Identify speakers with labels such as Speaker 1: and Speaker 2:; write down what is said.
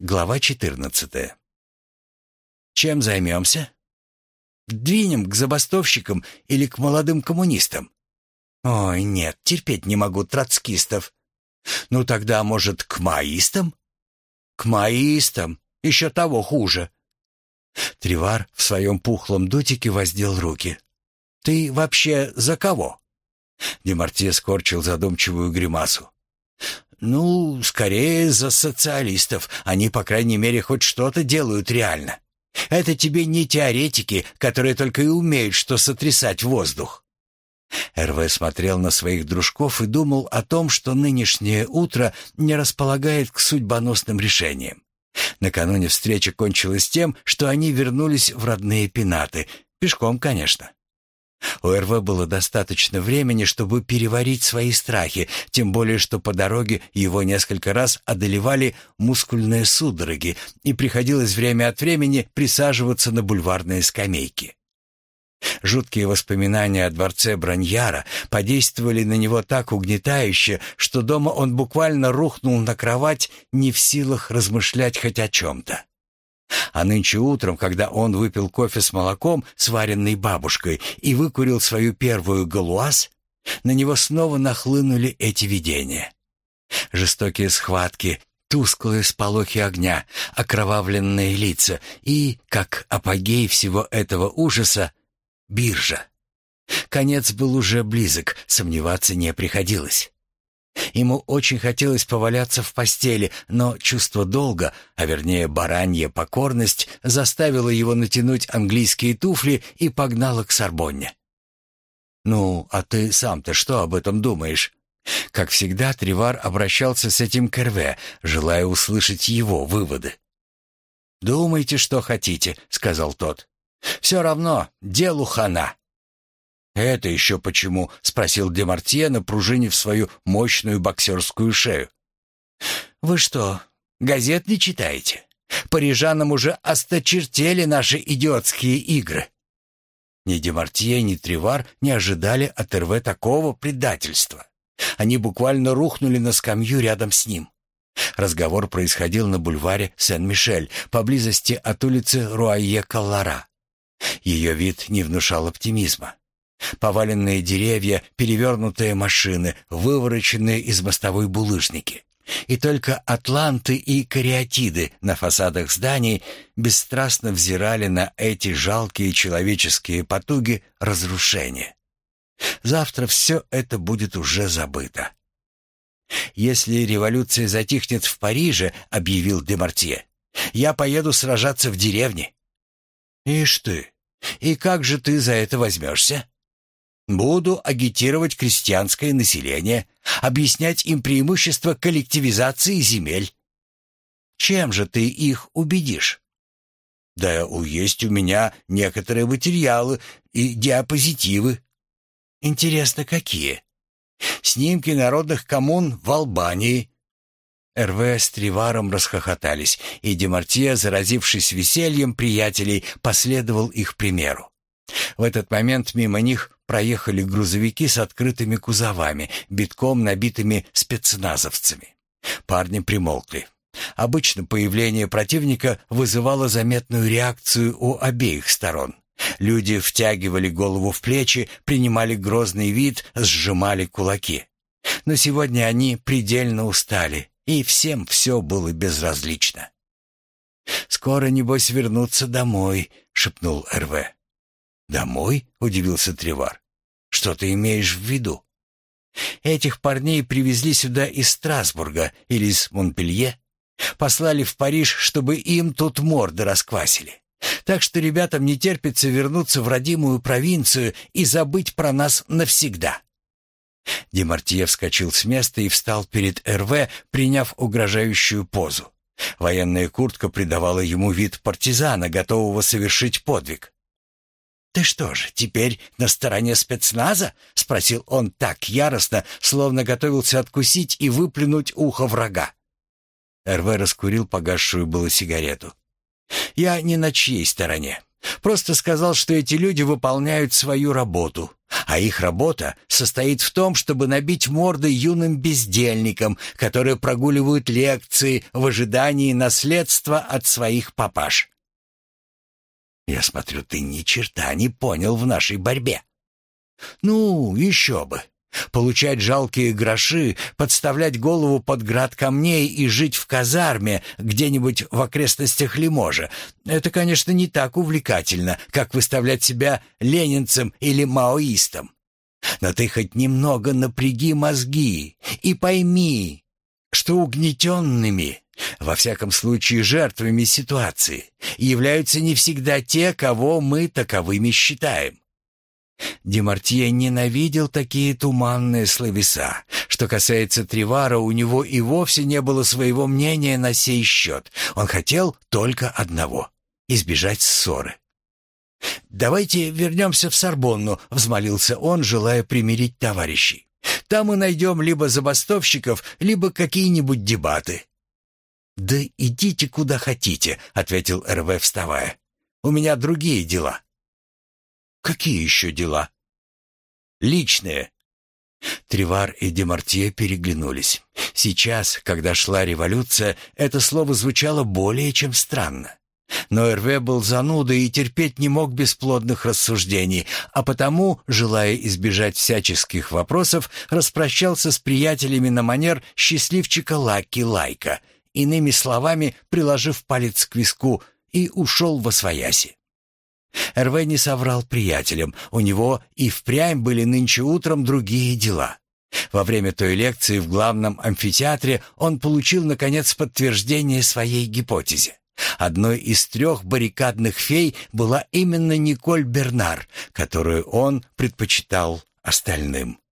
Speaker 1: Глава 14. Чем займемся? Двинем к забастовщикам или к молодым коммунистам? Ой, нет, терпеть не могу троцкистов. Ну тогда, может, к маоистам? К маоистам, еще того хуже. Тревар в своем пухлом дутике воздел руки. Ты вообще за кого? Демартье скорчил задумчивую гримасу. Ну, скорее за социалистов. Они, по крайней мере, хоть что-то делают реально. Это тебе не теоретики, которые только и умеют что сотрясать воздух. РВ смотрел на своих дружков и думал о том, что нынешнее утро не располагает к судьбоносным решениям. Накануне встреча кончилась тем, что они вернулись в родные пенаты. Пешком, конечно. У РВ было достаточно времени, чтобы переварить свои страхи, тем более что по дороге его несколько раз одолевали мускульные судороги, и приходилось время от времени присаживаться на бульварные скамейки. Жуткие воспоминания о дворце Браньяра подействовали на него так угнетающе, что дома он буквально рухнул на кровать, не в силах размышлять хоть о чем-то. А нынче утром, когда он выпил кофе с молоком, сваренный бабушкой, и выкурил свою первую галуаз, на него снова нахлынули эти видения. Жестокие схватки, тусклые сполохи огня, окровавленные лица и, как апогей всего этого ужаса, биржа. Конец был уже близок, сомневаться не приходилось. Ему очень хотелось поваляться в постели, но чувство долга, а вернее баранья покорность, заставило его натянуть английские туфли и погнало к Сорбонне. «Ну, а ты сам-то что об этом думаешь?» Как всегда, Тревар обращался с этим к Эрве, желая услышать его выводы. «Думайте, что хотите», — сказал тот. «Все равно, делу хана». «Это еще почему?» — спросил Демартье, напружинив свою мощную боксерскую шею. «Вы что, газет не читаете? Парижанам уже осточертели наши идиотские игры». Ни Демартье, ни Тревар не ожидали от РВ такого предательства. Они буквально рухнули на скамью рядом с ним. Разговор происходил на бульваре Сен-Мишель, поблизости от улицы Руайе-Каллара. Ее вид не внушал оптимизма. Поваленные деревья, перевернутые машины, вывороченные из мостовой булыжники. И только атланты и кариатиды на фасадах зданий бесстрастно взирали на эти жалкие человеческие потуги разрушения. Завтра все это будет уже забыто. «Если революция затихнет в Париже, — объявил Демартье, — я поеду сражаться в деревне». «Ишь ты! И как же ты за это возьмешься?» «Буду агитировать крестьянское население, объяснять им преимущества коллективизации земель». «Чем же ты их убедишь?» «Да есть у меня некоторые материалы и диапозитивы». «Интересно, какие?» «Снимки народных коммун в Албании». РВ с Треваром расхохотались, и Демартье, заразившись весельем приятелей, последовал их примеру. В этот момент мимо них проехали грузовики с открытыми кузовами, битком набитыми спецназовцами. Парни примолкли. Обычно появление противника вызывало заметную реакцию у обеих сторон. Люди втягивали голову в плечи, принимали грозный вид, сжимали кулаки. Но сегодня они предельно устали, и всем все было безразлично. «Скоро, небось, вернутся домой», — шепнул РВ. «Домой?» — удивился Тревар. «Что ты имеешь в виду?» «Этих парней привезли сюда из Страсбурга или из Монпелье. Послали в Париж, чтобы им тут морды расквасили. Так что ребятам не терпится вернуться в родимую провинцию и забыть про нас навсегда». Демартье вскочил с места и встал перед РВ, приняв угрожающую позу. Военная куртка придавала ему вид партизана, готового совершить подвиг. «Ты что же, теперь на стороне спецназа?» — спросил он так яростно, словно готовился откусить и выплюнуть ухо врага. РВ раскурил погасшую было сигарету. «Я не на чьей стороне. Просто сказал, что эти люди выполняют свою работу, А их работа состоит в том, чтобы набить морды юным бездельникам, которые прогуливают лекции в ожидании наследства от своих папаш. Я смотрю, ты ни черта не понял в нашей борьбе. Ну, еще бы. Получать жалкие гроши, подставлять голову под град камней и жить в казарме где-нибудь в окрестностях Лиможа — это, конечно, не так увлекательно, как выставлять себя ленинцем или маоистом. Но ты хоть немного напряги мозги и пойми, что угнетенными, во всяком случае жертвами ситуации, являются не всегда те, кого мы таковыми считаем. Демартье ненавидел такие туманные словеса. Что касается Тривара, у него и вовсе не было своего мнения на сей счет. Он хотел только одного — избежать ссоры. «Давайте вернемся в Сорбонну», — взмолился он, желая примирить товарищей. «Там мы найдем либо забастовщиков, либо какие-нибудь дебаты». «Да идите куда хотите», — ответил Эрве, вставая. «У меня другие дела». «Какие еще дела?» «Личные». Тривар и Демартье переглянулись. Сейчас, когда шла революция, это слово звучало более чем странно. Но Эрве был занудой и терпеть не мог бесплодных рассуждений, а потому, желая избежать всяческих вопросов, распрощался с приятелями на манер счастливчика Лаки Лайка, иными словами, приложив палец к виску, и ушел восвояси. Эрве не соврал приятелям, у него и впрямь были нынче утром другие дела. Во время той лекции в главном амфитеатре он получил, наконец, подтверждение своей гипотезе. Одной из 3 баррикадных фей была именно Николь Бернар, которую он предпочитал остальным.